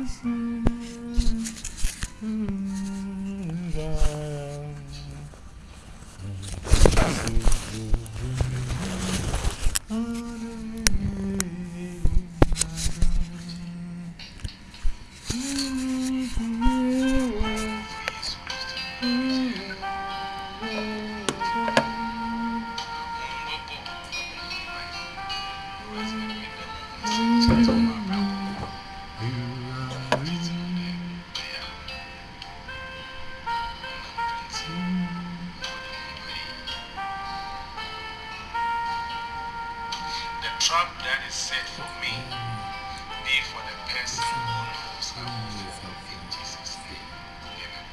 trap that is set for me be for the person who knows how to fall in Jesus' name. Amen.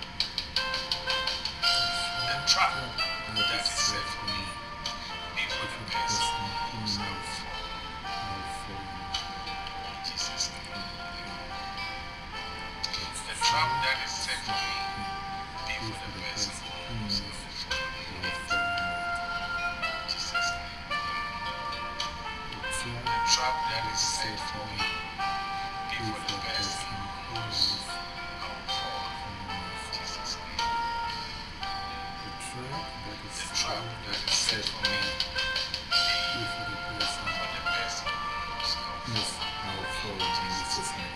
The trap that is set for me be for the person who knows how to fall in Jesus' name. The trap that is set for me be for the person who knows how to fall in Jesus' name. The trap that is set for me be for the person who knows how to fall in Jesus' name. The trap that is set for me be for the person who knows how to fall in Jesus' name.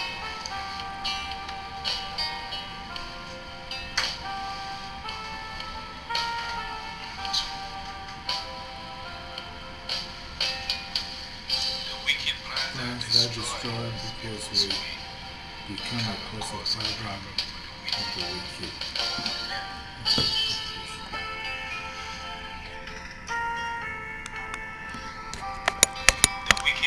The wicked plans that destroy because we come across a program of the wicked.